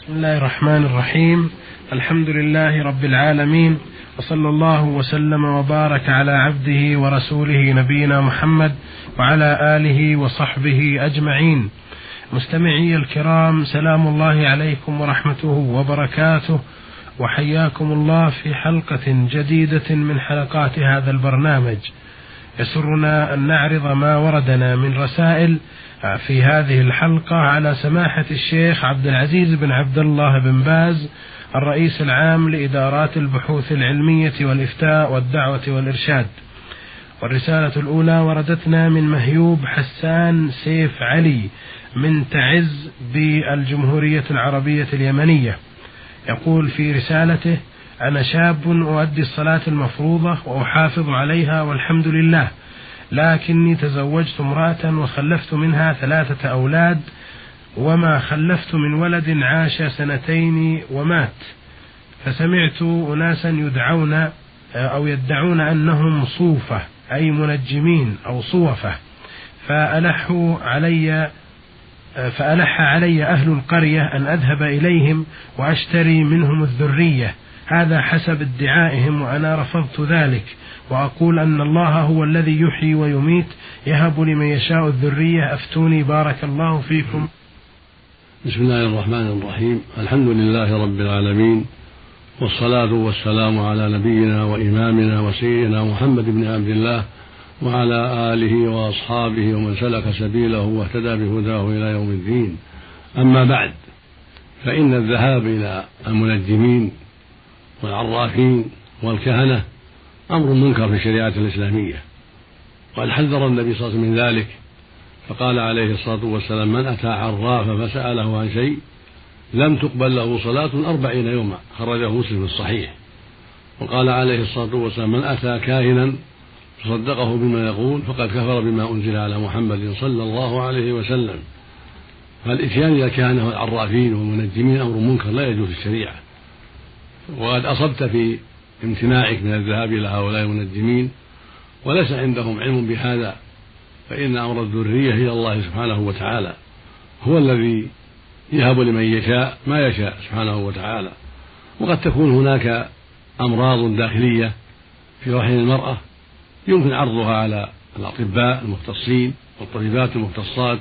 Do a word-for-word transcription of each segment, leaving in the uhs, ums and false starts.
بسم الله الرحمن الرحيم. الحمد لله رب العالمين، وصلى الله وسلم وبارك على عبده ورسوله نبينا محمد وعلى آله وصحبه أجمعين. مستمعي الكرام، سلام الله عليكم ورحمته وبركاته، وحياكم الله في حلقة جديدة من حلقات هذا البرنامج. يسرنا أن نعرض ما وردنا من رسائل في هذه الحلقة على سماحة الشيخ عبد العزيز بن عبد الله بن باز، الرئيس العام لإدارات البحوث العلمية والإفتاء والدعوة والإرشاد. والرسالة الأولى وردتنا من مهيوب حسان سيف علي من تعز بالجمهورية العربية اليمنية. يقول في رسالته: أنا شاب أؤدي الصلاة المفروضة وأحافظ عليها والحمد لله، لكني تزوجت امرأة وخلفت منها ثلاثة أولاد، وما خلفت من ولد عاش سنتين ومات. فسمعت أناسا يدعون أو يدعون أنهم صوفة، أي منجمين أو صوفة، فألحوا علي فألح علي أهل القرية أن أذهب إليهم وأشتري منهم الذرية، هذا حسب ادعائهم، وأنا رفضت ذلك، وأقول أن الله هو الذي يحيي ويميت، يهب لمن يشاء الذرية، أفتوني بارك الله فيكم. بسم الله الرحمن الرحيم. الحمد لله رب العالمين، والصلاة والسلام على نبينا وإمامنا وسيدنا محمد بن عبد الله وعلى آله وأصحابه ومن سلك سبيله واهتدى بهداه إلى يوم الدين. أما بعد، فإن الذهاب إلى المنجمين والعرافين والكهنة أمر منكر في الشريعة الإسلامية، وقد حذر النبي صلى الله عليه وسلم من ذلك، فقال عليه الصلاة والسلام: من أتى عرافا فسأله عن شيء لم تقبل له صلاة أربعين يوما، خرجه مسلم في الصحيح. وقال عليه الصلاة والسلام: من أتى كاهنا فصدقه بما يقول فقد كفر بما أنزل على محمد صلى الله عليه وسلم. فالإتيان إلى الكهنة والعرافين والمنجمين أمر منكر لا يجوز في الشريعة، وقد أصبت في امتناعك من الذهاب إلى هؤلاء المنجمين، وليس عندهم علم بهذا، فإن أمر الذرية إلى الله سبحانه وتعالى، هو الذي يهب لمن يشاء ما يشاء سبحانه وتعالى. وقد تكون هناك أمراض داخلية في رحم المرأة يمكن عرضها على الأطباء المختصين والطبيبات المختصات،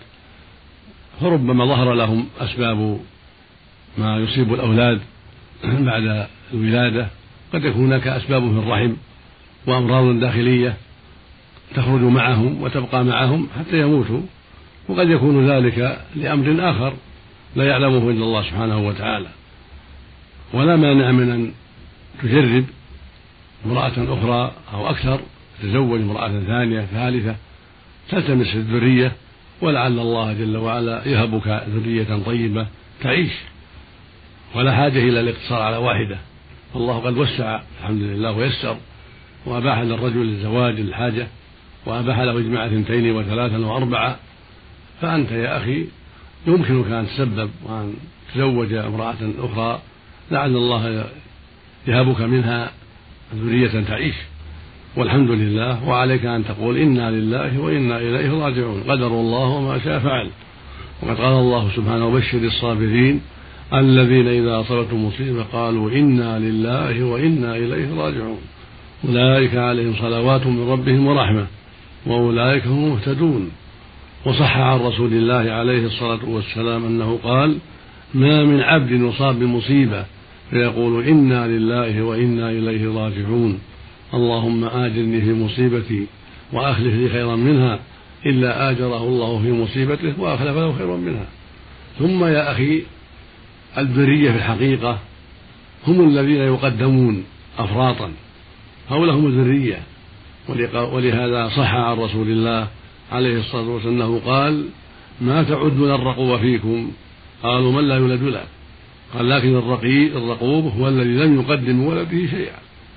فربما ظهر لهم أسباب ما يصيب الأولاد بعد الولادة، قد يكون هناك أسباب في الرحم وأمراض داخلية تخرج معهم وتبقى معهم حتى يموتوا، وقد يكون ذلك لأمر آخر لا يعلمه إلا الله سبحانه وتعالى. ولا مانع من أن تجرب امرأة أخرى أو أكثر، تزوج امرأة ثانية ثالثة، تلتمس الذرية، ولعل الله جل وعلا يهبك ذرية طيبة تعيش، ولا حاجة إلى الاقتصار على واحدة. والله قد وسع الحمد لله ويسر، وأباح للرجل الزواج للحاجة، وأباح له إجماع اثنتين وثلاثا وأربعة. فأنت يا أخي يمكنك أن تسبب وأن تزوج امرأة أخرى، لعل الله يهبك منها ذرية تعيش، والحمد لله. وعليك أن تقول: إنا لله وإنا إليه راجعون، قدر الله وما شاء فعل. وقد قال الله سبحانه: وبشر الصابرين الذين إذا أصابتهم مصيبة قالوا إنا لله وإنا إليه راجعون، أولئك عليهم صلوات من ربهم ورحمة وأولئك هم المهتدون. وصح عن رسول الله عليه الصلاة والسلام أنه قال: ما من عبد يصاب بمصيبة فيقول إنا لله وإنا إليه راجعون، اللهم آجرني في مصيبتي وأخلف لي خيرا منها، إلا آجره الله في مصيبته وأخلف له خيرا منها. ثم يا أخي الذرية في الحقيقة هم الذين يقدمون أفراطا، هؤلاء هم الذرية. ولهذا صح عن رسول الله عليه الصلاة والسلام أنه قال: ما تعدون الرقوب فيكم؟ قالوا: من لا يولد له؟ قال: لكن الرقوب هو الذي لم يقدم من ولده شيئا.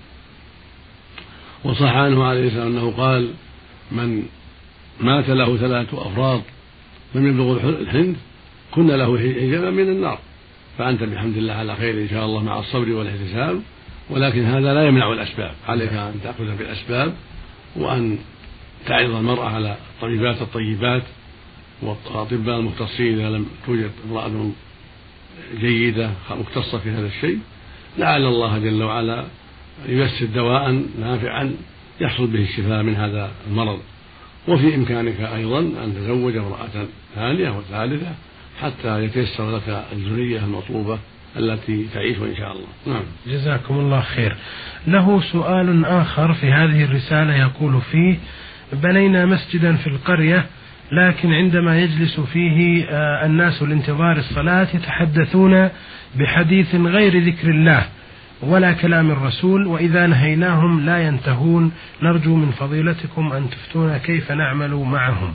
وصح عنه عليه السلام أنه قال: من مات له ثلاثة أفراد لم يبلغ الحنث كن له حجابا من النار. فأنت بحمد الله على خير إن شاء الله مع الصبر والاحتساب، ولكن هذا لا يمنع الأسباب. عليك أن تأخذ بالأسباب، وأن تعرض المرأة على الطبيبات الطيبات والأطباء المختصين إذا لم توجد امرأة جيدة مختصة في هذا الشيء، لعل الله جل وعلا ييسر دواء نافعا يحصل به الشفاء من هذا المرض. وفي إمكانك أيضا أن تزوج امرأة ثانية وثالثة حتى يتيسر لك الذرية المطلوبة التي تعيش إن شاء الله. نعم. جزاكم الله خير. له سؤال آخر في هذه الرسالة يقول فيه: بنينا مسجدا في القرية، لكن عندما يجلس فيه الناس لانتظار الصلاة يتحدثون بحديث غير ذكر الله ولا كلام الرسول، وإذا نهيناهم لا ينتهون. نرجو من فضيلتكم أن تفتونا كيف نعمل معهم.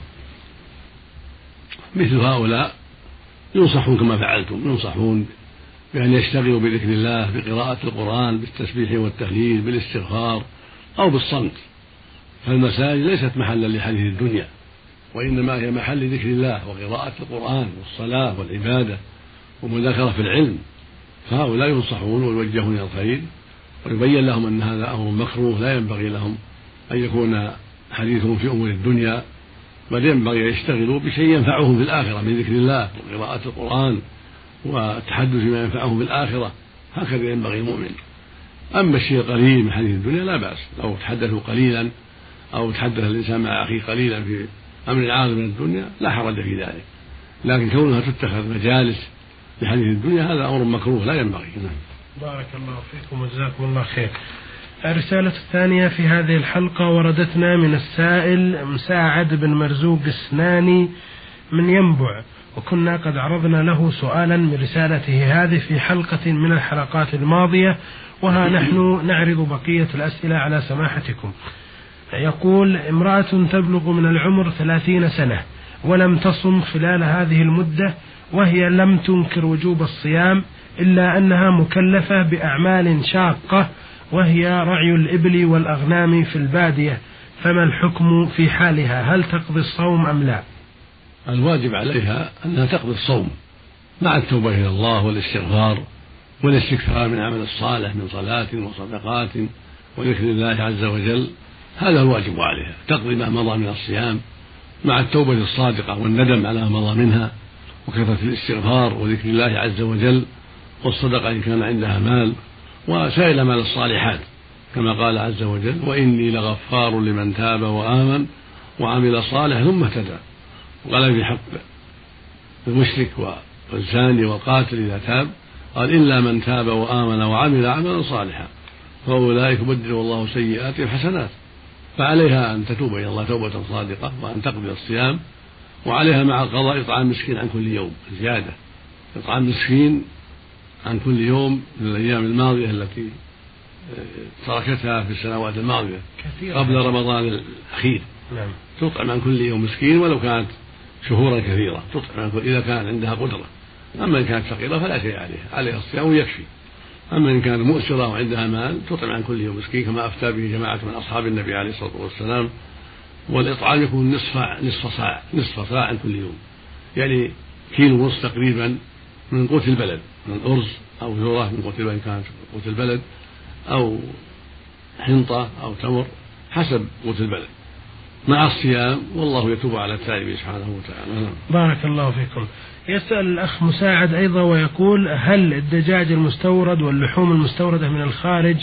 مثل هؤلاء ينصحون كما فعلتم، ينصحون بأن يشتغلوا بذكر الله، بقراءة القرآن، بالتسبيح والتهليل، بالاستغفار، أو بالصمت. فالمساجد ليست محلا لحديث الدنيا، وإنما هي محل ذكر الله وقراءة القرآن والصلاة والعبادة ومذاكرة في العلم. فهؤلاء ينصحون ويوجهون إلى الخير، ويبين لهم أن هذا أمر مكروه، لا ينبغي لهم أن يكون حديثهم في أمور الدنيا، بل ينبغي أن يشتغلوا بشيء ينفعهم في الآخرة من ذكر الله وقراءة القرآن والتحدث بما ينفعهم في الآخرة. هكذا ينبغي المؤمن. أما الشيء القليل من حديث الدنيا لا بأس، لو تحدثوا قليلا أو تحدث الإنسان مع أخيه قليلا في أمر عارض من الدنيا لا حرج في ذلك، لكن كونها تتخذ مجالس لحديث الدنيا هذا أمر مكروه لا ينبغي. بارك الله فيكم وجزاكم الله خير. الرسالة الثانية في هذه الحلقة وردتنا من السائل مساعد بن مرزوق السناني من ينبع، وكنا قد عرضنا له سؤالا من رسالته هذه في حلقة من الحلقات الماضية، وها نحن نعرض بقية الأسئلة على سماحتكم. يقول: امرأة تبلغ من العمر ثلاثين سنة ولم تصم خلال هذه المدة، وهي لم تنكر وجوب الصيام، إلا أنها مكلفة بأعمال شاقة وهي رعي الإبل والأغنام في البادية، فما الحكم في حالها؟ هل تقضي الصوم أم لا؟ الواجب عليها أنها تقضي الصوم مع التوبة إلى الله والاستغفار والاستكثار من عمل الصالح من صلاة وصدقات وذكر الله عز وجل. هذا الواجب عليها، تقضي ما مضى من الصيام مع التوبة الصادقة والندم على ما مضى منها، وكثرة الاستغفار وذكر الله عز وجل والصدقة إن كان عندها مال، وسائر مال الصالحات، كما قال عز وجل: وإني لغفار لمن تاب وآمن وعمل صالحا ثم اهتدى. وقال في حق المشرك والزاني والقاتل إذا تاب قال: إلا من تاب وآمن وعمل عملا صالحا فأولئك يبدل الله سيئاتهم حسنات. فعليها أن تتوب إلى الله توبة صادقة وأن تقضي الصيام، وعليها مع القضاء إطعام مسكين عن كل يوم زيادة، إطعام مسكين عن كل يوم من الأيام الماضية التي تركتها في السنوات الماضية قبل رمضان الأخير. نعم. تطعم عن كل يوم مسكين ولو كانت شهورا كثيرة، تطعم إذا كان عندها قدرة. أما إن كانت فقيرة فلا شيء عليها، عليها الصيام يكفي. أما إن كانت مؤسرة وعندها مال تطعم عن كل يوم مسكين، كما أفتى به جماعة من أصحاب النبي عليه الصلاة والسلام. والإطعام يكون نصف نصف صاع نصف صاع عن كل يوم، يعني كيلو ونصف تقريبا من قوت البلد، من أرز أو ذرة من قوت البلد كانت قوت البلد، أو حنطة أو تمر حسب قوت البلد مع الصيام، والله يتوب على التائبين سبحانه وتعالى. بارك الله فيكم. يسأل الأخ مساعد أيضا ويقول: هل الدجاج المستورد واللحوم المستوردة من الخارج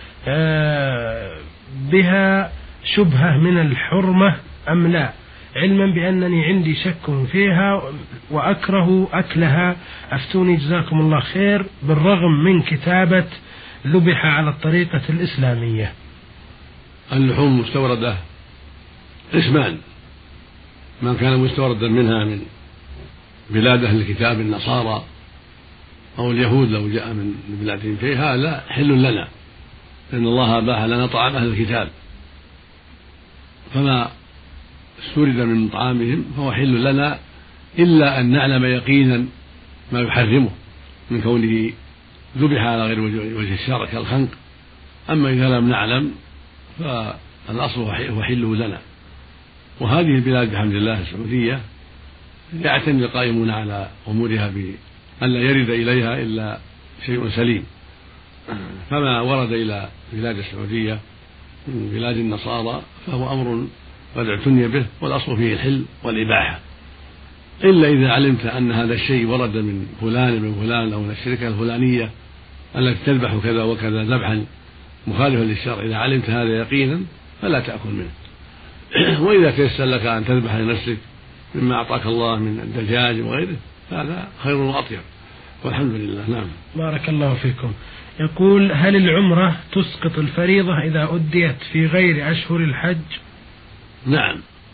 بها شبهة من الحرمة أم لا، علما بأنني عندي شك فيها وأكره أكلها، أفتوني جزاكم الله خير، بالرغم من كتابة ذبح على الطريقة الإسلامية. اللحوم المستوردة قسمان: ما كان مستوردا منها من بلاد أهل الكتاب النصارى أو اليهود لو جاء من بلادهم شيء، هذا حل لنا، لأن الله أباح لنا طعام أهل الكتاب، فما استورد من طعامهم فهو حل لنا، إلا أن نعلم يقينا ما يحرمه من كونه ذبح على غير وجه الشرع كالخنق. أما إذا لم نعلم فالأصل هو حله لنا. وهذه البلاد بحمد الله السعودية يعتني القائمون على أمورها بأن لا يرد إليها إلا شيء سليم، فما ورد إلى بلاد السعودية من بلاد النصارى فهو أمر قد اعتني به، والأصل فيه الحل والإباحة. إلا إذا علمت أن هذا الشيء ورد من فلان من فلان أو من الشركة الفلانية التي تذبح كذا وكذا ذبحا مخالفا للشرع، إذا علمت هذا يقينا فلا تأكل منه. وإذا تيسر لك أن تذبح لنفسك مما أعطاك الله من الدجاج وغيره هذا خير وأطيب، والحمد لله. نعم. بارك الله فيكم. يقول: هل العمرة تسقط الفريضة إذا أديت في غير أشهر الحج؟ نعم،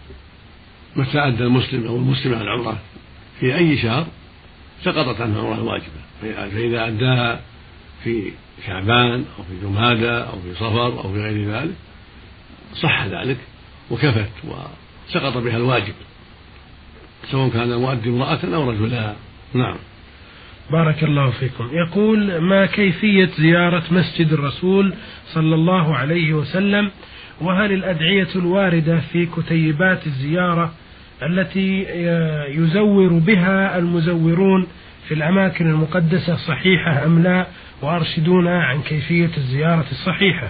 متى أدى المسلم أو المسلمة العمرة في أي شهر سقطت عنه العمرة الواجبة، فإذا أداها في شعبان أو في جمادى أو في صفر أو في غير ذلك صح ذلك وكفت وسقط بها الواجب، سواء كان المؤدي امرأة أو رجلا. نعم. بارك الله فيكم. يقول: ما كيفية زيارة مسجد الرسول صلى الله عليه وسلم؟ وهل الأدعية الواردة في كتيبات الزيارة التي يزور بها المزورون في الأماكن المقدسة صحيحة أم لا؟ وأرشدونا عن كيفية الزيارة الصحيحة.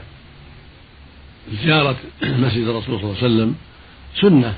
زيارة مسجد الرسول صلى الله عليه وسلم سنة،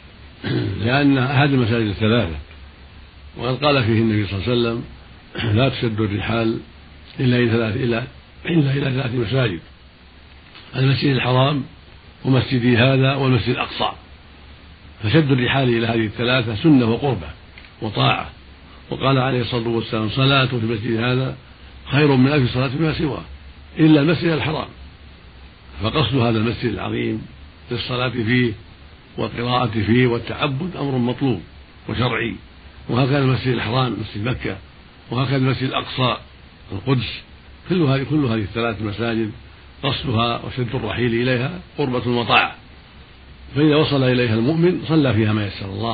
لأن أحد المساجد الثلاثة، وقد قال فيه النبي صلى الله عليه وسلم: لا تشد الرحال إلا إلى ثلاث إلا إلا إلى ثلاث مساجد: المسجد الحرام ومسجدي هذا والمسجد الأقصى. فشد الرحال إلى هذه الثلاثة سنة وقربة وطاعة. وقال عليه الصلاة والسلام: صلاة في المسجد هذا خير من ألف صلاة فيما سواه إلا المسجد الحرام. فقصد هذا المسجد العظيم للصلاة فيه والقراءة فيه والتعبد أمر مطلوب وشرعي. وهكذا المسجد الحرام مسجد مكة، وهكذا المسجد الأقصى القدس، كل هذه كل هذه الثلاث مساجد قصدها وشد الرحيل إليها قربة وطاعة. فإذا وصل إليها المؤمن صلى فيها ما يسر الله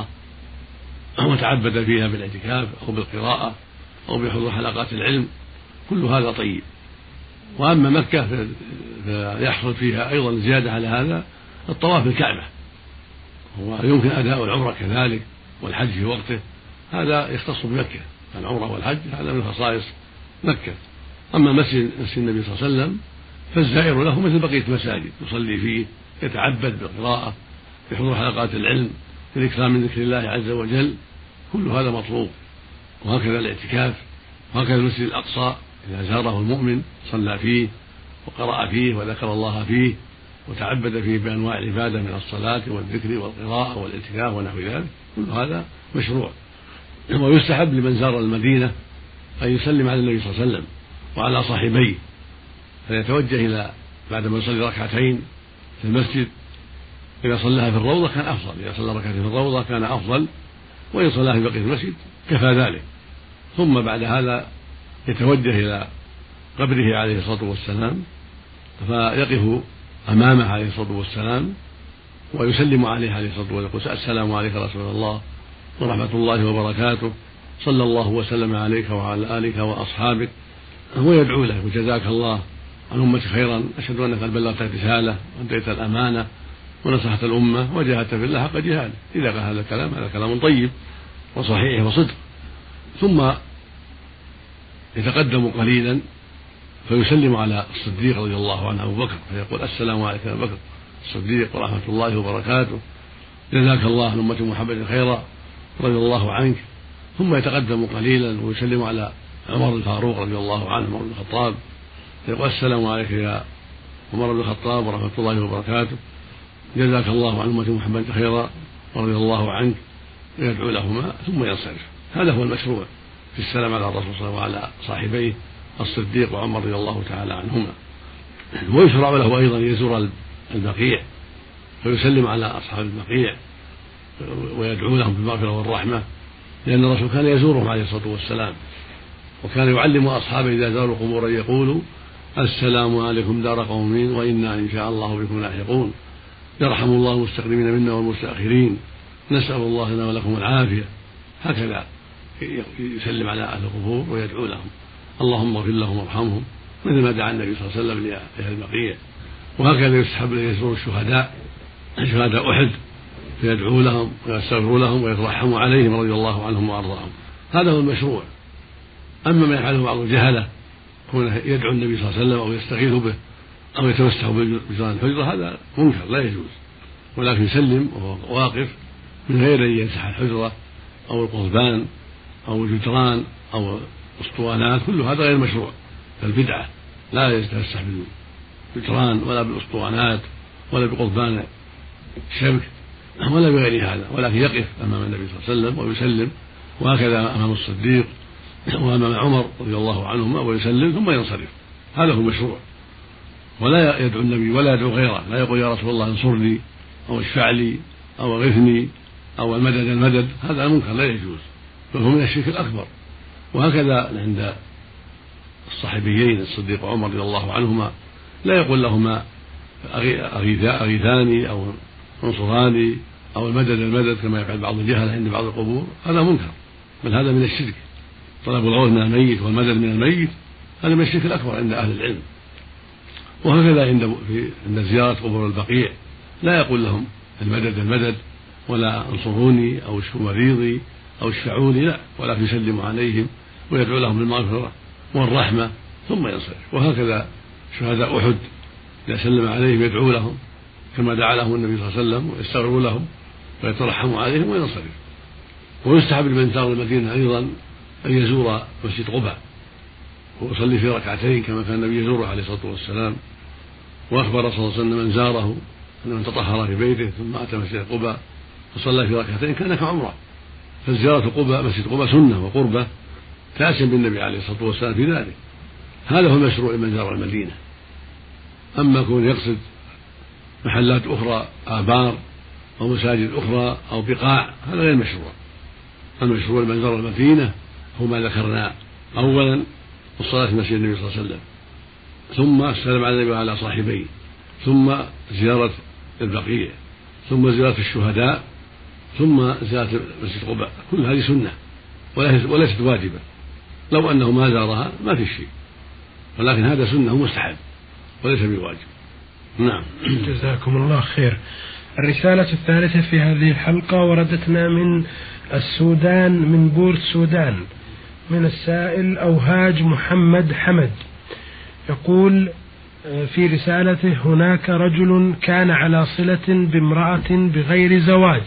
وتعبد فيها بالاعتكاف أو بالقراءة أو بحضور حلقات العلم، كل هذا طيب. وأما مكة فيحصل فيها أيضا زيادة على هذا الطواف بالكعبة، ويمكن أداء العمرة كذلك والحج في وقته، هذا يختص بمكة. العمرة والحج هذا من خصائص مكة. أما مسجد النبي صلى الله عليه وسلم فالزائر له مثل بقية المساجد، يصلي فيه، يتعبد بالقراءة، بحضور حلقات العلم، بالإكثار من ذكر الله عز وجل، كل هذا مطلوب. وهكذا الاعتكاف، وهكذا المسجد الأقصى إذا زاره المؤمن صلى فيه وقرأ فيه وذكر الله فيه وتعبد فيه بأنواع العبادة من الصلاة والذكر والقراءة والاعتكاف ونحو ذلك، كل هذا مشروع. ويستحب لمن زار المدينة أن يسلم على النبي صلى الله عليه وسلم وعلى صاحبيه، فيتوجه إلى بعد ما يصلي ركعتين في المسجد، إذا صلاها في الروضة كان أفضل، إذا صلى ركعتين في الروضة كان أفضل، وإن صلاها في بقية المسجد كفى ذلك. ثم بعد هذا يتوجه إلى قبره عليه الصلاة والسلام، فيقف أمامه عليه الصلاة والسلام ويسلم عليه عليه الصلاة والسلام ويقول: السلام عليك يا رسول الله ورحمة الله وبركاته، صلى الله وسلم عليك وعلى آلك وأصحابك، ويدعو له: وجزاك الله عن أمة خيرا، أشهد أنك قد بلغت الرسالة وأديت الأمانة ونصحت الأمة وجاهدت في الله حق جهاده. إذا قال هذا الكلام هذا كلام طيب وصحيح وصدق. ثم يتقدم قليلا فيسلم على الصديق رضي الله عنه أبو بكر، فيقول: السلام عليك يا أبو بكر الصديق ورحمة الله وبركاته، جزاك الله عن أمة محمد خيرا رضي الله عنك. ثم يتقدم قليلا ويسلم على عمر الفاروق رضي الله عنه، عمر بن الخطاب، فيقول: السلام عليك يا عمر بن الخطاب ورحمة الله وبركاته، جزاك الله عن أمة محمد خيرا رضي الله عنك، ويدعو لهما ثم ينصرف. هذا هو المشروع في السلام على الرسول صلى الله عليه وسلم وعلى صاحبيه الصديق وعمر رضي الله تعالى عنهما. ويشرع له أيضا يزور البقيع فيسلم على أصحاب البقيع ويدعو لهم بالمغفرة والرحمة، لأن الرسول كان يزورهم عليه الصلاة والسلام، وكان يعلم أصحابه إذا زاروا قبورا يقولوا: السلام عليكم دار قوم وإنا إن شاء الله بكم لاحقون، يرحم الله المستقدمين منا والمستأخرين، نسأل الله لنا ولكم العافية. هكذا يسلم على أهل القبور ويدعو لهم: اللهم اغفر لهم وارحمهم، مثل ما دعا النبي صلى الله عليه وسلم لأهل البقيع. وهكذا يستحب أن يزور الشهداء، شهداء أحد، فيدعو لهم ويستغفر لهم ويترحم عليهم رضي الله عنهم وأرضاهم. هذا هو المشروع. أما ما يفعله بعض الجهلة كونه يدعو النبي صلى الله عليه وسلم أو يستغيث به أو يتمسح بجدران الحجرة، هذا منكر لا يجوز، ولكن يسلم وهو واقف من غير أن يمسح الحجرة أو القضبان أو الجدران أو الأسطوانات، كل هذا غير مشروع، فالبدعة لا يتفسح بالجدران ولا بالأسطوانات ولا بقضبان الشبك ولا بغير هذا، ولكن يقف أمام النبي صلى الله عليه وسلم ويسلم، وهكذا أمام الصديق وأمام عمر رضي الله عنهما ويسلم ثم ينصرف. هذا هو المشروع، ولا يدعو النبي ولا يدعو غيره، لا يقول يا رسول الله انصرني أو اشفع لي أو اغثني أو المدد المدد، هذا منكر لا يجوز، فهو من الشرك الأكبر. وهكذا عند الصحابيين الصديق وعمر رضي الله عنهما لا يقول لهما أغيثاني أو انصراني أو المدد المدد كما يفعل بعض الجهل عند بعض القبور، هذا منكر، بل هذا من الشرك. طلب الغوث من الميت والمدد من الميت هذا من الشرك الأكبر عند أهل العلم. وهكذا عند عند زيارة قبور البقيع لا يقول لهم المدد المدد ولا انصروني أو اشفوا مريضي أو اشفعوني، لا، ولكن يسلم عليهم ويدعو لهم بالمغفرة والرحمة ثم ينصرف. وهكذا شهداء أحد إذا سلم عليهم يدعو لهم كما دعا لهم النبي صلى الله عليه وسلم ويستغفر لهم ويترحم عليهم وينصرف. ويستحب لمن زار المدينة أيضا أن يزور مسجد قباء ويصلي في ركعتين كما كان النبي يزوره عليه الصلاة والسلام. وأخبر صلى الله عليه وسلم من زاره أن من تطهر في بيته ثم أتى مسجد قباء وصلى في ركعتين كان كعمرة. فزيارة قباء مسجد قباء سنة وقربة تأسم بالنبي عليه الصلاة والسلام في ذلك. هذا هو المشروع لمن زار المدينة. أما كون يقصد محلات أخرى آبار أو مساجد أخرى أو بقاع هذا غير مشروع. المشروع لمن زار المدينة هو ما ذكرنا: أولا الصلاة في مسجد النبي صلى الله عليه وسلم، ثم السلام على النبي وعلى صاحبيه، ثم زيارة البقيع، ثم زيارة الشهداء، ثم زيارة مسجد قباء. كل هذه سنة وليست واجبة، لو أنه ما زارها ما في شيء، ولكن هذا سنة مستحب وليس بواجب. نعم. جزاكم الله خير. الرسالة الثالثة في هذه الحلقة وردتنا من السودان، من بورت سودان، من السائل أوهاج محمد حمد. يقول في رسالته: هناك رجل كان على صلة بامرأة بغير زواج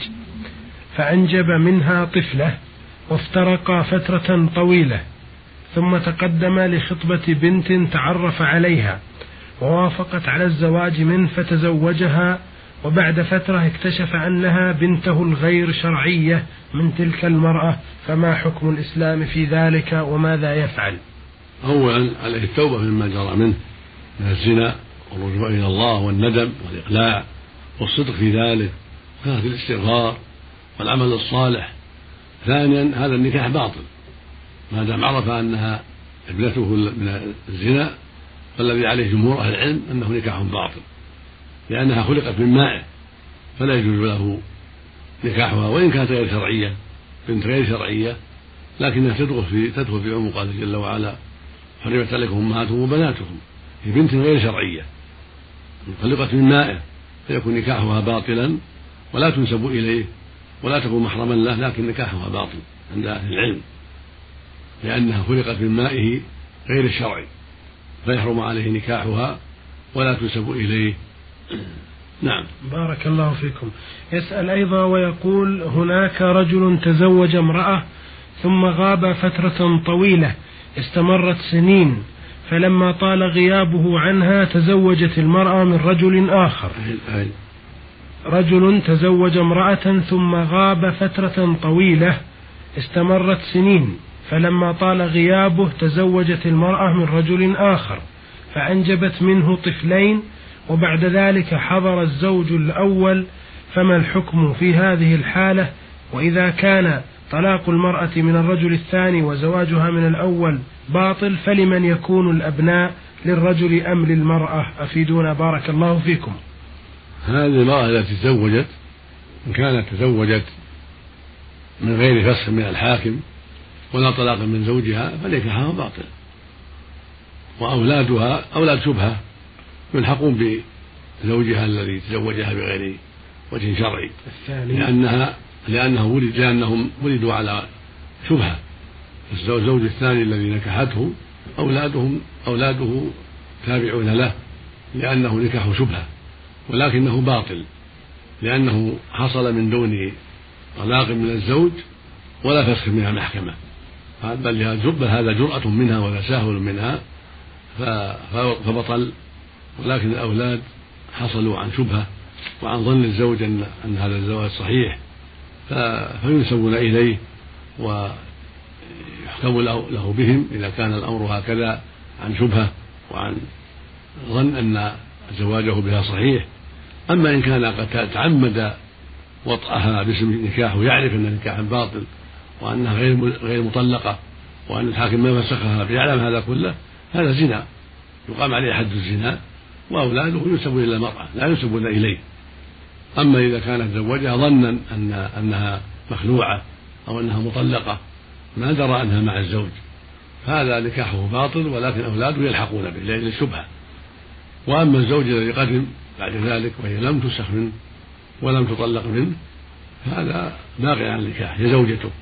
فأنجب منها طفلة وافترقا فترة طويلة، ثم تقدم لخطبة بنت تعرف عليها ووافقت على الزواج منه فتزوجها، وبعد فترة اكتشف أنها بنته الغير شرعية من تلك المرأة، فما حكم الإسلام في ذلك وماذا يفعل؟ أولا عليه التوبة مما جرى منه من الزنا والرجوع إلى الله والندم والإقلاع والصدق في ذلك وكثرة الاستغفار والعمل الصالح. ثانيا هذا النكاح باطل ما دام عرف أنها ابنته من الزنا، فالذي عليه جمهور أهل العلم أنه نكاح باطل، لأنها خلقت من ماء فلا يجوز له نكاحها، وإن كانت غير شرعية، بنت غير شرعية، لكنها تدخل في تدخل في عمق قوله جل وعلا: حرمت عليكم أمهاتهم وبناتكم. هي بنت غير شرعية خلقت من ماء، فيكون نكاحها باطلا ولا تنسب إليه ولا تكون محرما له، لكن نكاحها باطل عند أهل العلم، لأنها خلقت من مائه غير الشرعي، فيحرم عليه نكاحها ولا تنسب إليه. نعم. بارك الله فيكم. يسأل أيضا ويقول: هناك رجل تزوج امرأة ثم غاب فترة طويلة استمرت سنين، فلما طال غيابه عنها تزوجت المرأة من رجل آخر. رجل تزوج امرأة ثم غاب فترة طويلة استمرت سنين، فلما طال غيابه تزوجت المرأة من رجل آخر فأنجبت منه طفلين، وبعد ذلك حضر الزوج الأول، فما الحكم في هذه الحالة؟ وإذا كان طلاق المرأة من الرجل الثاني وزواجها من الأول باطل، فلمن يكون الأبناء، للرجل أم للمرأة؟ أفيدونا بارك الله فيكم. هذه المرأة التي تزوجت إن كانت تزوجت من غير فسخ من الحاكم ولا طلاق من زوجها فنكاحها باطل، وأولادها أولاد شبهة يلحقون بزوجها الذي تزوجها بغير وجه شرعي، لأنها لأنه ولد لأنهم ولدوا على شبهة. الزوج الثاني الذي نكحته أولادهم أولاده تابعون له لأنه نكاح شبهة، ولكنه باطل لأنه حصل من دون طلاق من الزوج ولا تسخر منها المحكمة، بل هذا جرأة منها ولا سهل منها فبطل. ولكن الأولاد حصلوا عن شبهة وعن ظن الزوج أن, أن هذا الزواج صحيح فينسبون إليه ويحكم له بهم إذا كان الأمر هكذا عن شبهة وعن ظن أن زواجه بها صحيح. أما إن كان قد تعمد وطئها باسم النكاح ويعرف أن النكاح باطل وأنها غير غير مطلقة وأن الحاكم ما فسخها بيعلم هذا كله، هذا زنا يقام عليه حد الزنا وأولاده ينسبون إلى المرأة لا ينسبون إليه. أما إذا كانت زوجها ظنا أن أنها مخلوعة أو أنها مطلقة ما درى أنها مع الزوج فهذا نكاحه باطل، ولكن أولاده يلحقون به لأجل الشبهة. وأما الزوج الذي قدم بعد ذلك وهي لم تسخ منه ولم تطلق منه فهذا باقي عن النكاح، هي زوجته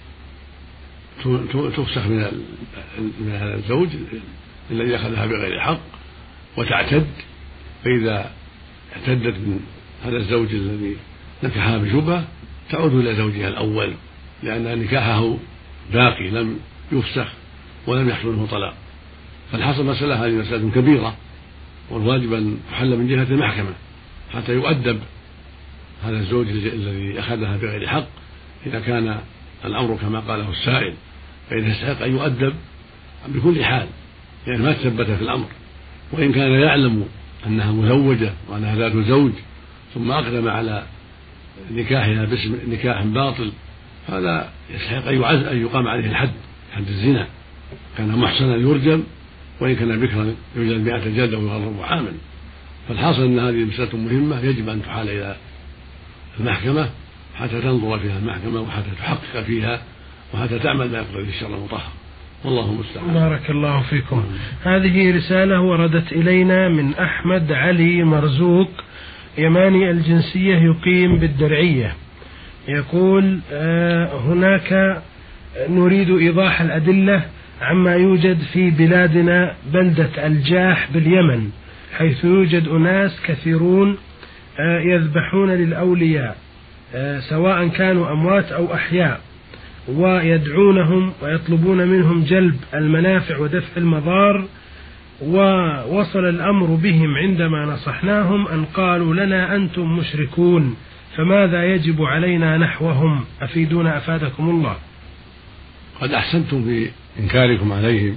تفسخ من من هذا الزوج الذي أخذها بغير حق وتعتد، فإذا اعتدت من هذا الزوج الذي نكحها بشبهة تعود إلى زوجها الأول لأن نكاحه باقي لم يفسخ ولم يحصل له طلاق. فالحصل مسألة هذه مسألة كبيرة والواجب أن تحل من جهة المحكمة حتى يؤدب هذا الزوج الذي أخذها بغير حق إذا كان الأمر كما قاله السائل، فإنه يستحق أن يؤدب بكل حال لأن ما تثبت في الأمر. وإن كان يعلم أنها مزوجة وأنها ذات زوج ثم أقدم على نكاحها باسم نكاح باطل هذا يستحق أن يقام عليه الحد، حد الزنا. كان محصنا يرجم وإن كان بكرا يجلد مئة جلدة ويغرب عاما. فالحاصل أن هذه مسألة مهمة يجب أن تحال إلى المحكمة حتى تنظر فيها المحكمة وحتى تحقق فيها وحتى تعمل ما يقتضي الشرع المطهر. والله المستعان. بارك الله فيكم. هذه رسالة وردت إلينا من أحمد علي مرزوق يماني الجنسية يقيم بالدرعية، يقول هناك نريد إيضاح الأدلة عما يوجد في بلادنا بلدة الجاح باليمن، حيث يوجد أناس كثيرون يذبحون للأولياء سواء كانوا أموات أو أحياء ويدعونهم ويطلبون منهم جلب المنافع ودفع المضار، ووصل الأمر بهم عندما نصحناهم أن قالوا لنا أنتم مشركون، فماذا يجب علينا نحوهم؟ أفيدونا أفادكم الله. قد أحسنتم في إنكاركم عليهم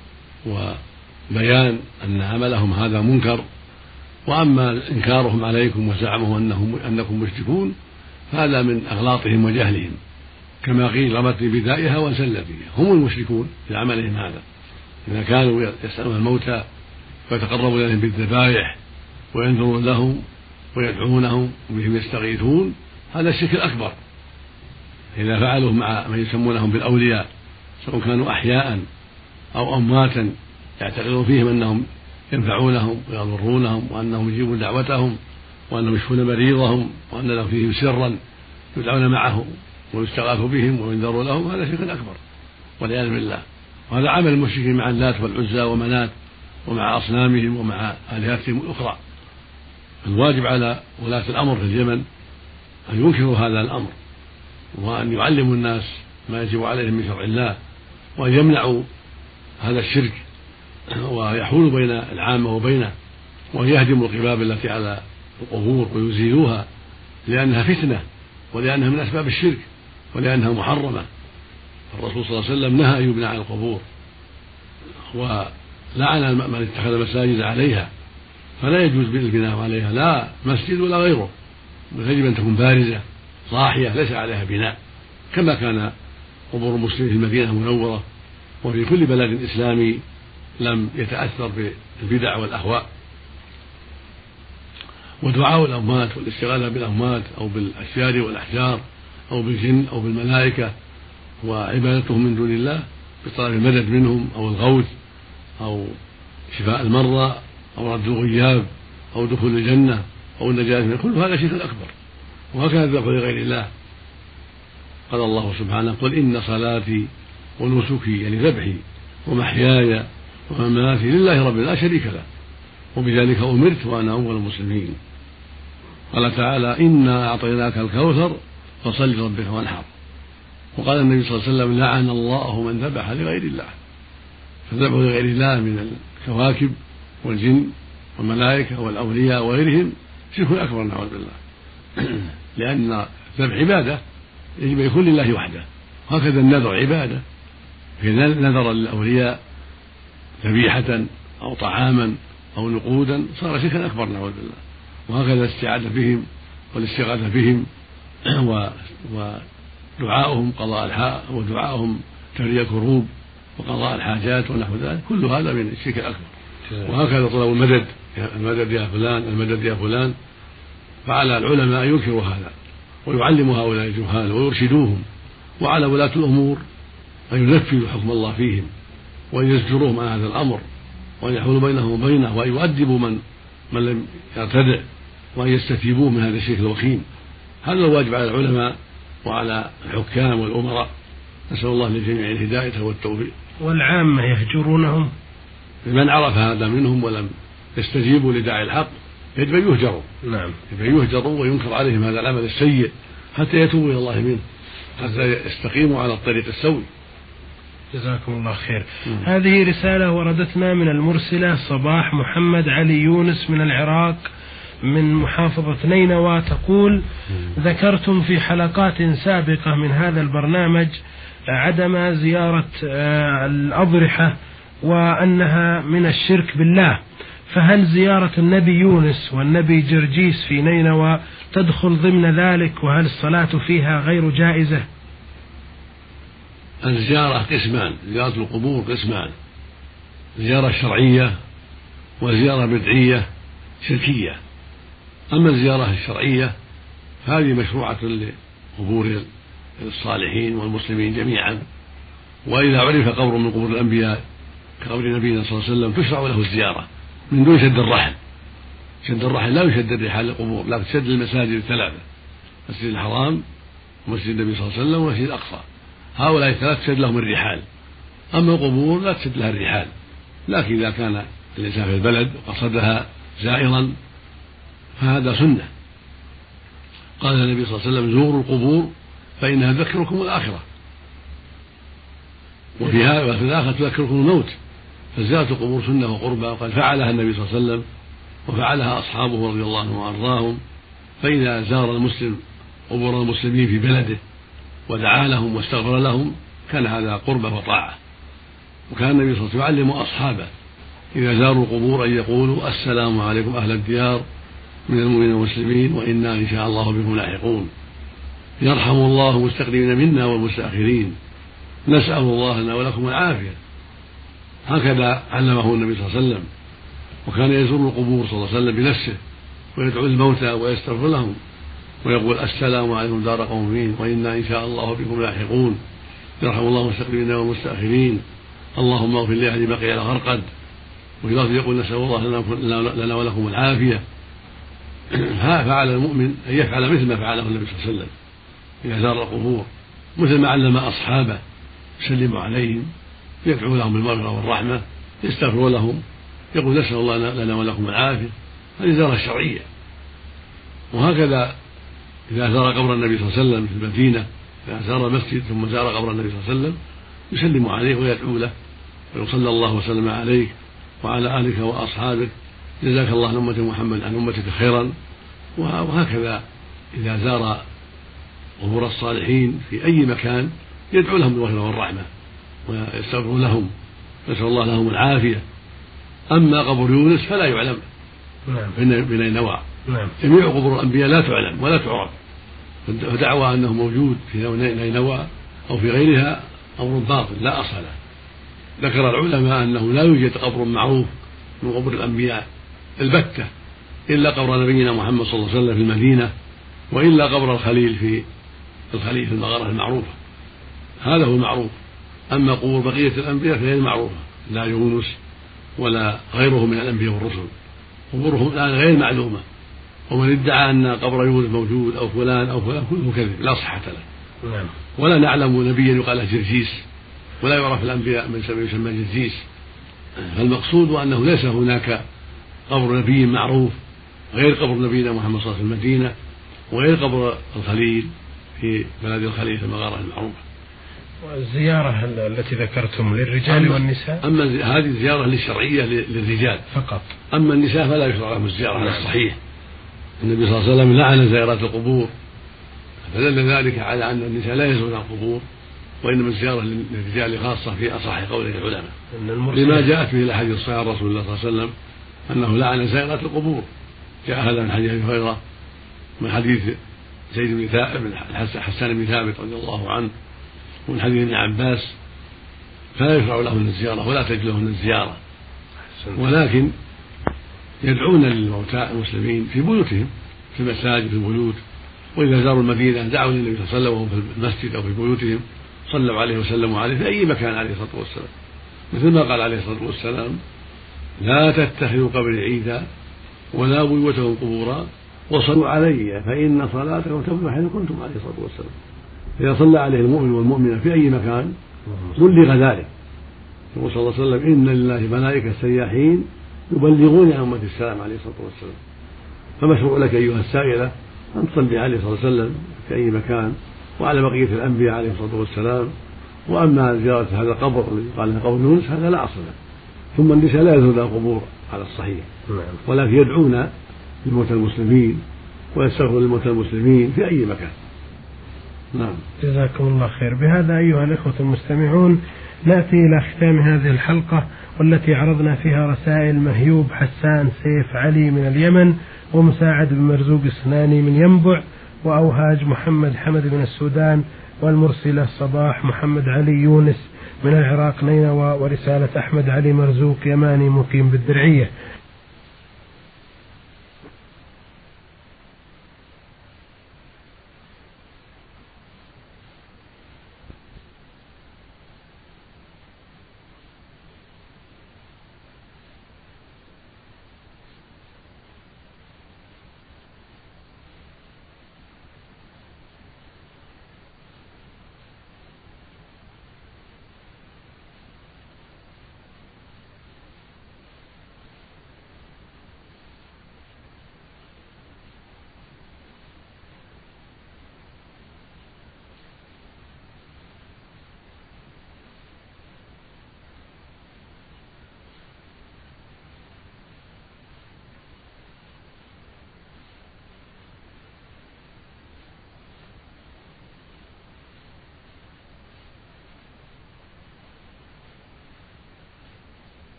وبيان أن عملهم هذا منكر، وأما إنكارهم عليكم وزعمهم أنهم أنكم مشركون هذا من أغلاطهم وجهلهم، كما قيل رمت بدائها وانسل فيها، هم المشركون في عملهم هذا. إذا كانوا يسألون الموتى ويتقربون إليهم بالذبائح وينذرون لهم ويدعونهم وبهم يستغيثون هذا الشرك الأكبر. إذا فعلوا مع من يسمونهم بالأولياء سواء كانوا أحياء أو أمواتا يعتقدون فيهم أنهم ينفعونهم ويضرونهم وأنهم يجيبون دعوتهم وأنهم يشفون مريضهم وأن لهم فيهم سرا يدعون معه ويستغاث بهم وينذر لهم، هذا شرك أكبر والعياذ بالله. وهذا عمل المشركين مع اللات والعزى ومنات ومع أصنامهم ومع آلهتهم الأخرى. الواجب على ولاة الأمر في اليمن أن ينكروا هذا الأمر وأن يعلموا الناس ما يجب عليهم من شرع الله وأن يمنعوا هذا الشرك ويحولوا بين العامة وبينه وأن يهدموا القباب التي على القبور ويزيلوها لأنها فتنة ولأنها من أسباب الشرك ولأنها محرمة. الرسول صلى الله عليه وسلم نهى أن يبنى على القبور ولعن من اتخذ مساجد عليها، فلا يجوز البناء عليها لا مسجد ولا غيره، يجب أن تكون بارزة صاحية ليس عليها بناء، كما كان قبور المسلمين في المدينة المنورة وفي كل بلد إسلامي لم يتأثر بالبدع والأهواء. ودعاء الأموات والاستغاثة بالأموات أو بالأشجار والأحجار أو بالجن أو بالملائكة وعبادتهم من دون الله بطلب المدد منهم أو الغوث أو شفاء المرضى أو رد الغياب أو دخول الجنة أو النجاة من كل هذا شرك أكبر. وهكذا الذبح لغير الله. قال الله سبحانه قل إن صلاتي ونسكي يعني ذبحي ومحياي ومماتي لله رب لا شريك له وبذلك أمرت وأنا أول المسلمين. قال تعالى إنا أعطيناك الكوثر فصل لربك وانحر. وقال النبي صلى الله عليه وسلم لعن الله من ذبح لغير الله. فالذبح لغير الله من الكواكب والجن والملائكة والأولياء وغيرهم شرك أكبر نعوذ بالله، لأن الذبح عبادة يجب يكون لله وحده، وهكذا النذر عبادة، في نذر للأولياء ذبيحة أو طعاما أو نقودا صار شركا أكبر نعوذ بالله. وهكذا الاستعاذة بهم والاستغاثة بهم ودعاؤهم قضاء الحاجات ودعاؤهم تفريج الكروب وقضاء الحاجات ونحو ذلك، كل هذا من الشرك الأكبر. وهكذا طلب المدد، المدد يا فلان، المدد يا فلان. فعلى العلماء أن ينكروا هذا ويعلموا هؤلاء الجهال ويرشدوهم، وعلى ولاة الأمور أن ينفذوا حكم الله فيهم وأن يزجروهم عن هذا الأمر وأن يحولوا بينهم وبينه وأن يؤدبوا من من لم يرتدع وأن يستتيبوه من هذا الشرك الوخيم. هذا الواجب على العلماء وعلى الحكام والأمراء. نسأل الله للجميع الهداية والتوفيق. والعامة يهجرونهم؟ من عرف هذا منهم ولم يستجيبوا لداعي الحق يجب أن يهجروا. نعم. يجب أن يهجروا وينكر عليهم هذا العمل السيء حتى يتوبوا إلى الله منه، حتى يستقيموا على الطريق السوي. جزاكم الله خير. م. هذه رسالة وردتنا من المرسلة صباح محمد علي يونس من العراق من محافظة نينوى، تقول: م. ذكرتم في حلقات سابقة من هذا البرنامج عدم زيارة الأضرحة وأنها من الشرك بالله، فهل زيارة النبي يونس والنبي جرجيس في نينوى تدخل ضمن ذلك؟ وهل الصلاة فيها غير جائزة؟ الزيارة قسمان، زيارة القبور قسمان: زيارة شرعية وزيارة بدعية شركية. أما الزيارة الشرعية فهذه مشروعة لقبور الصالحين والمسلمين جميعا، وإذا عرف قبر من قبور الأنبياء كقبر نبينا صلى الله عليه وسلم تشرع له الزيارة من دون شد الرحل. شد الرحل لا يشد الرحال للقبور، لكن تشد المساجد الثلاثة: مسجد الحرام ومسجد النبي صلى الله عليه وسلم ومسجد الأقصى. هؤلاء الثلاث تشد لهم الرحال. أما القبور لا تشد لها الرحال، لكن إذا كان الإنسان في البلد وقصدها زائرا فهذا سنة. قال النبي صلى الله عليه وسلم: زوروا القبور فإنها تذكركم الآخرة، وفيها وفي الآخرة تذكركم الموت. فزيارة القبور سنة وقربى، وقد فعلها النبي صلى الله عليه وسلم وفعلها أصحابه رضي الله عنهم وأرضاهم. فإذا زار المسلم قبور المسلمين في بلده ودعا لهم واستغفر لهم كان هذا قربة وطاعة. وكان النبي صلى الله عليه وسلم يعلم أصحابه إذا زاروا القبور أن يقولوا: السلام عليكم أهل الديار من المؤمنين والمسلمين وإنا إن شاء الله بكم لاحقون، يرحم الله المستقدمين منا والمستأخرين، نسأل الله لنا ولكم العافية. هكذا علمه النبي صلى الله عليه وسلم. وكان يزور القبور صلى الله عليه وسلم بنفسه ويدعو الموتى ويستغفر لهم ويقول: السلام عليكم دار قوم مؤمنين وإنا إن شاء الله بكم لاحقون، يرحم الله المستقدمين والمستأخرين، اللهم اغفر لأهل بقيع الغرقد. وفي لفظ يقول: نسأل الله لنا ولكم العافية. فعل المؤمن أن يفعل مثل ما فعله النبي صلى الله عليه وسلم إذا زار القبور، مثل ما علم أصحابه، يسلم عليهم، يدعو لهم بالمغفرة والرحمة، يستغفر لهم، يقول: نسأل الله لنا ولكم العافية. هذه زيارة شرعية. وهكذا إذا زار قبر النبي صلى الله عليه وسلم في المدينة، إذا زار المسجد ثم زار قبر النبي صلى الله عليه وسلم يسلم عليه ويدعو له ويقول: صلى الله وسلم عليك وعلى آلك وأصحابك، جزاك الله عن أمة محمد عن أمتك خيرا. وهكذا إذا زار قبور الصالحين في أي مكان يدعو لهم بالمغفرة والرحمة ويستغفر لهم، نسأل الله لهم العافية. أما قبر يونس فلا يعلم بنينوى. جميع قبور الأنبياء لا تعلم ولا تعرف، فدعوى أنه موجود في نينوى أو في غيرها أمر باطل لا أصل له. ذكر العلماء أنه لا يوجد قبر معروف من قبور الأنبياء البتة إلا قبر نبينا محمد صلى الله عليه وسلم في المدينة، وإلا قبر الخليل في الخليل في المغارة المعروفة، هذا هو المعروف. أما قبور بقية الأنبياء فهي المعروفة، لا يونس ولا غيره من الأنبياء والرسل، قبورهم الآن غير معلومة. ومن ادعى أن قبر يونس موجود أو فلان أو فلان كله كذب لا صحة له. نعم. ولا نعلم نبيا يقال له جرجيس، ولا يعرف الأنبياء من يسمى جرجيس. فالمقصود أنه ليس هناك قبر نبي معروف غير قبر نبينا محمد صلى الله عليه وسلم في المدينة، وغير قبر الخليل في بلد الخليل في المغارة المعروفة. والزيارة التي ذكرتم للرجال أما والنساء؟ أما هذه الزيارة للشرعية للرجال فقط. أما النساء فلا يشرع لهم الزيارة على الصحيح. النبي صلى الله عليه وسلم لعن زيارات القبور، فدل ذلك على أن النساء لا يزورن القبور، وإنما الزيارة للرجال خاصة في أصح قول العلماء، لما جاءت به الأحاديث الصحيحة عن رسول الله صلى الله عليه وسلم أنه لعن زيارات القبور. جاء هذا من حديث أبي هريرة، من حديث زيد بن ثابت حسان بن ثابت رضي الله عنه، ومن حديث ابن عباس، فلا يشرع لهن الزيارة ولا تجوز لهن الزيارة، ولكن يدعون للموتى المسلمين في بيوتهم، في المساجد في البيوت، وإذا زاروا المدينة دعوا للنبي صلى الله عليه وسلم وهم في المسجد أو في بيوتهم صلوا عليه وسلموا عليه في أي مكان عليه الصلاة والسلام، مثل ما قال عليه الصلاة والسلام: لا تتخذوا قبري عيدا ولا بيوتهم قبورا وصلوا علي فإن صلاتكم تبلغ حيث كنتم عليه الصلاة والسلام. إذا صلى عليه المؤمن والمؤمنة في أي مكان بلغ ذلك. يقول صلى الله عليه وسلم: إن لله ملائكة سياحين يبلغون عن أمة السلام عليه الصلاة والسلام. فمشروع لك أيها السائلة أن تصلي عليه صلى الله عليه وسلم في أي مكان وعلى بقية الأنبياء عليه الصلاة والسلام. وأما زيارة هذا القبر الذي قال له قبر يونس هذا لا أصل له. ثم النساء لا يزورن القبور على الصحيح، ولكن يدعون للموتى المسلمين ويستغفرون للموتى المسلمين في أي مكان. نعم. جزاكم الله خير. بهذا أيها الإخوة المستمعون نأتي إلى ختام هذه الحلقة، والتي عرضنا فيها رسائل مهيوب حسان سيف علي من اليمن، ومساعد بن مرزوق السناني من ينبع، وأوهاج محمد حمد من السودان، والمرسلة صباح محمد علي يونس من العراق نينوى، ورسالة أحمد علي مرزوق يماني مقيم بالدرعية.